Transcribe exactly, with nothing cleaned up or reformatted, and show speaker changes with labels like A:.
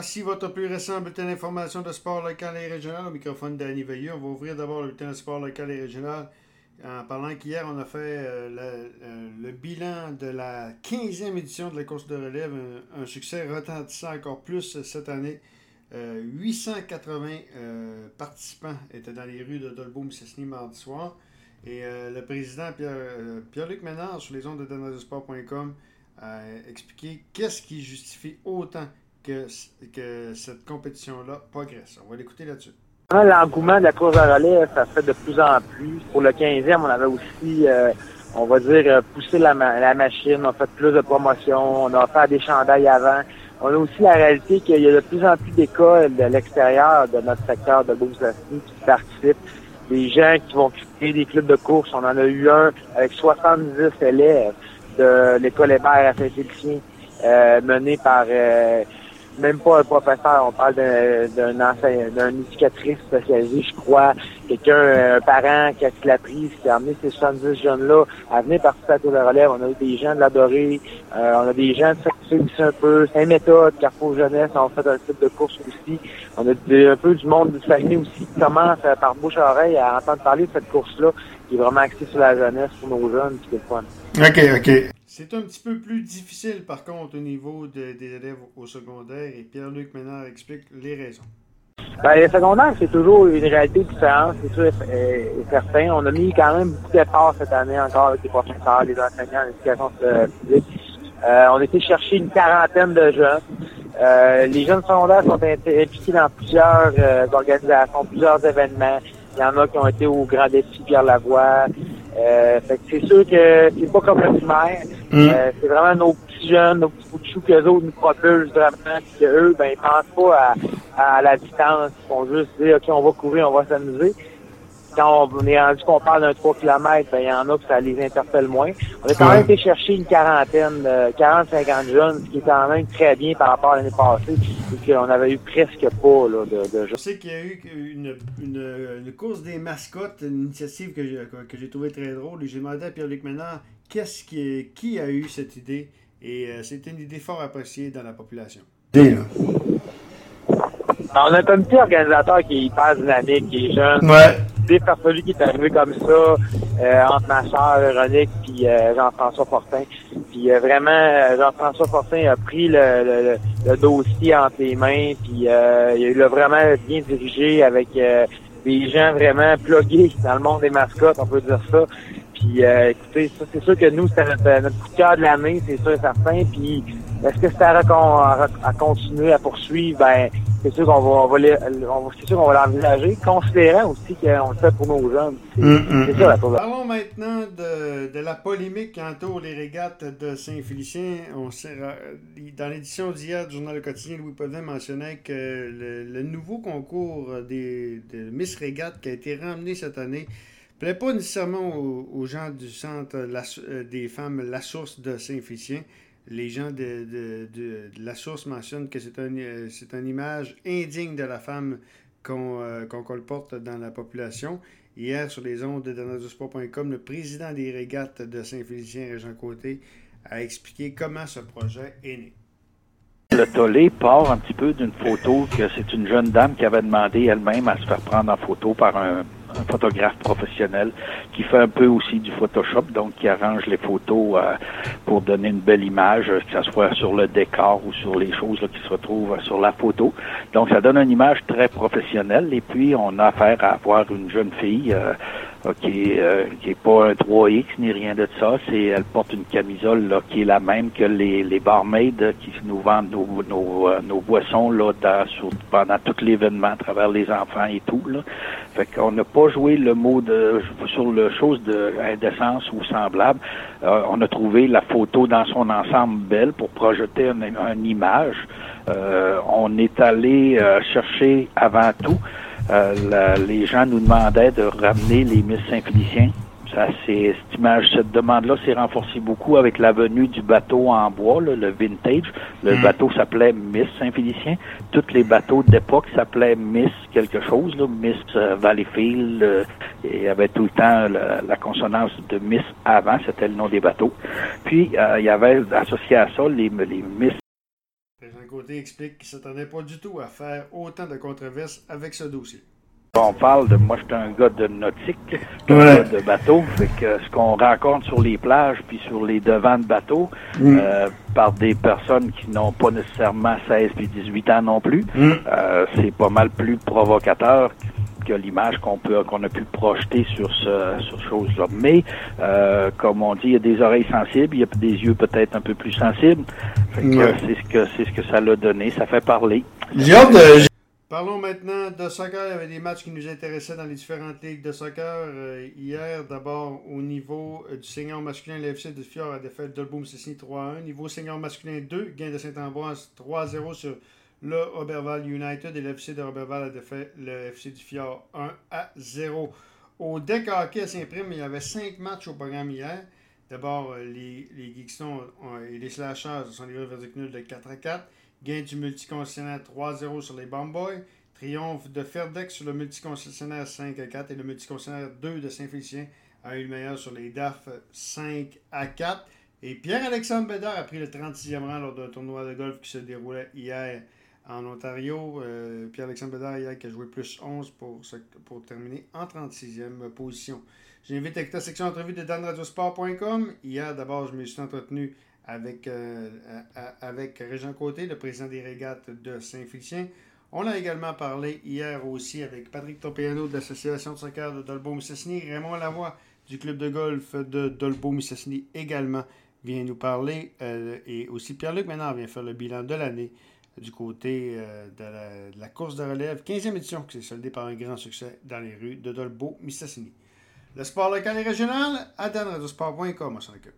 A: Voici votre plus récent bulletin d'information de sport local et régional. Au microphone d'Annie Veilleux. On va ouvrir d'abord le bulletin de sport local et régional en parlant qu'hier, on a fait euh, le, euh, le bilan de la quinzième édition de la course de relève. Un, un succès retentissant encore plus cette année. Euh, huit cent quatre-vingts euh, participants étaient dans les rues de Dolbeau-Mistassini mardi soir. Et euh, le président Pierre, euh, Pierre-Luc Ménard, sur les ondes de donner du sport point com, a expliqué qu'est-ce qui justifie autant que, que cette compétition-là progresse. On va l'écouter là-dessus.
B: L'engouement de la course de relais, ça se fait de plus en plus. Pour le quinzième, on avait aussi, euh, on va dire, poussé la, la machine, on a fait plus de promotions, on a fait des chandails avant. On a aussi la réalité qu'il y a de plus en plus d'écoles de l'extérieur de notre secteur de Beauce-Mistassini qui participent. Des gens qui vont créer des clubs de course. On en a eu un avec soixante-dix élèves de l'école Hébert à Saint-Félicien, euh, mené par... Euh, même pas un professeur, on parle d'un, d'un enseignant, d'un éducatrice spécialisée, je crois, quelqu'un, un parent qui a la prise, qui a amené ces soixante-dix jeunes-là à venir participer à la tour de relève. On a eu des gens de l'Adoré, euh, on a des gens de Saint-Félicien un peu, Saint-Méthode, Carrefour Jeunesse, on fait un type de course aussi. On a des, un peu du monde du Saguenay aussi qui commence euh, par bouche-oreille à entendre parler de cette course-là, qui est vraiment axée sur la jeunesse, pour nos jeunes, puis c'est le fun.
A: OK, OK. C'est un petit peu plus difficile, par contre, au niveau de, des élèves au secondaire, et Pierre-Luc Ménard explique les raisons.
B: Ben, les secondaires, c'est toujours une réalité différente, c'est sûr et certain. On a mis quand même beaucoup d'efforts cette année encore avec les professeurs, les enseignants en éducation physique. Euh, on a été chercher une quarantaine de jeunes. Euh, les jeunes secondaires sont impliqués dans plusieurs euh, organisations, plusieurs événements. Il y en a qui ont été au Grand Défi Pierre-Lavoie. Euh, fait que c'est sûr que c'est pas comme le primaire. Mm. Euh, c'est vraiment nos petits jeunes, nos petits bouts de chou qu'eux autres nous propulsent vraiment, pis qu'eux, ben, ils pensent pas à, à la distance. Ils font juste dire, OK, on va courir, on va s'amuser. Quand on est rendu qu'on parle d'un trois kilomètres, ben, il y en a que ça les interpelle moins. On a quand même été chercher une quarantaine, euh, quarante à cinquante jeunes, ce qui est quand même très bien par rapport à l'année passée, et qu'on avait eu presque pas, là, de, de jeunes.
A: Je sais qu'il y a eu une, une, une course des mascottes, une initiative que j'ai, que j'ai trouvée très drôle, et j'ai demandé à Pierre-Luc Ménard qu'est-ce qui, qui a eu cette idée, et euh, c'était une idée fort appréciée dans la population. Idée, là.
B: Alors, on a un comité organisateur qui est hyper dynamique, qui est jeune.
A: Ouais.
B: C'est celui qui est arrivé comme ça, euh, entre ma soeur Véronique puis euh, Jean-François Fortin. Puis euh, vraiment, Jean-François Fortin a pris le, le, le dossier entre les mains, puis euh, il l'a vraiment bien dirigé avec euh, des gens vraiment plugués dans le monde des mascottes, on peut dire ça. Puis euh, écoutez, ça, c'est sûr que nous, c'était notre, notre coup de cœur de l'année, c'est sûr et certain. Puis est-ce que c'est à, à, à continuer, à poursuivre? Ben, c'est sûr qu'on va, on va, les, on va, c'est sûr qu'on va l'envisager, considérant aussi qu'on le fait pour nos jeunes. C'est,
A: mm,
B: c'est
A: mm,
B: ça la chose.
A: Parlons maintenant de, de la polémique qui entoure les régates de Saint-Félicien. On s'est, dans l'édition d'hier du Journal Le Quotidien, Louis Potvin mentionnait que le, le nouveau concours des, de Miss Régate qui a été ramené cette année ne plaît pas nécessairement aux, aux gens du centre la, des femmes La Source de Saint-Félicien. Les gens de, de, de, de La Source mentionnent que c'est, un, c'est une image indigne de la femme qu'on, euh, qu'on colporte dans la population. Hier, sur les ondes de donner du sport point com, le président des régates de Saint-Félicien, Régent Côté, a expliqué comment ce projet est né.
C: Le tollé part un petit peu d'une photo que c'est une jeune dame qui avait demandé elle-même à se faire prendre en photo par un, un photographe professionnel qui fait un peu aussi du Photoshop, donc qui arrange les photos euh, pour donner une belle image, que ce soit sur le décor ou sur les choses là, qui se retrouvent sur la photo. Donc ça donne une image très professionnelle et puis on a affaire à avoir une jeune fille euh, qui est, euh, qui est pas un trois X ni rien de ça. C'est, elle porte une camisole là, qui est la même que les, les barmaids qui nous vendent nos, nos, euh, nos boissons là, dans, sur, pendant tout l'événement à travers les enfants et tout. Là. Fait qu'on n'a pas joué le mot de sur le chose de indécence ou semblable. Euh, on a trouvé la photo dans son ensemble belle pour projeter une, une image. Euh, on est allé euh, chercher avant tout. Euh, la, les gens nous demandaient de ramener les Miss Saint-Félicien. Ça, c'est, cette image, cette demande-là s'est renforcée beaucoup avec la venue du bateau en bois, là, le vintage. Le mmh. bateau s'appelait Miss Saint-Félicien. Tous les bateaux d'époque s'appelaient Miss quelque chose, là, Miss euh, Valleyfield. Euh, il y avait tout le temps la, la consonance de Miss avant, c'était le nom des bateaux. Puis, euh, il y avait associé à ça les, les Miss
A: côté, explique qu'il ne s'attendait pas du tout à faire autant de controverses avec ce dossier.
C: On parle de, moi, je suis un gars de nautique, je suis
A: ouais.
C: un gars de bateau, fait que ce qu'on rencontre sur les plages puis sur les devants de bateaux, mm. euh, par des personnes qui n'ont pas nécessairement seize puis dix-huit ans non plus, mm. euh, c'est pas mal plus provocateur que l'image qu'on peut qu'on a pu projeter sur ce sur ce chose-là. Mais euh, comme on dit, il y a des oreilles sensibles, il y a des yeux peut-être un peu plus sensibles. Fait que ouais. c'est ce que c'est ce que ça l'a donné, ça fait parler.
A: J'ai hâte de... Parlons maintenant de soccer. Il y avait des matchs qui nous intéressaient dans les différentes ligues de soccer. Euh, hier, d'abord, au niveau euh, du senior masculin, l'F C de Fjord a défait Dolbeau-Mistassini trois à un. Niveau senior masculin deux, gain de Saint-Ambroise trois à zéro sur le Roberval United. Et l'F C de Roberval a défait le F C du Fjord un à zéro. Au deck hockey à Saint-Prime, il y avait cinq matchs au programme hier. D'abord, les, les Geekstons et les Slashers sont livrés verdict nul de quatre à quatre. Gain du multiconcessionnaire trois à zéro sur les Bomboys. Triomphe de Ferdex sur le multiconcessionnaire cinq à quatre. Et le multiconcessionnaire deux de Saint-Félicien a eu le meilleur sur les D A F cinq à quatre. Et Pierre-Alexandre Bédard a pris le trente-sixième rang lors d'un tournoi de golf qui se déroulait hier en Ontario. Euh, Pierre-Alexandre Bédard hier qui a joué plus onze pour, pour terminer en trente-sixième position. J'invite à écouter la section entrevue de dan radio sport point com. Hier, d'abord, je me suis entretenu avec, euh, avec Régent Côté, le président des régates de Saint-Félicien. On a également parlé hier aussi avec Patrick Topiano de l'Association de soccer de Dolbeau-Mistassini. Raymond Lavoie du club de golf de Dolbeau-Mistassini également vient nous parler. Euh, et aussi Pierre-Luc Ménard vient faire le bilan de l'année du côté euh, de, la, de la course de relève. quinzième édition qui s'est soldée par un grand succès dans les rues de Dolbeau-Mistassini. Le sport local et régional, à dan radio sport point com, on s'en occupe.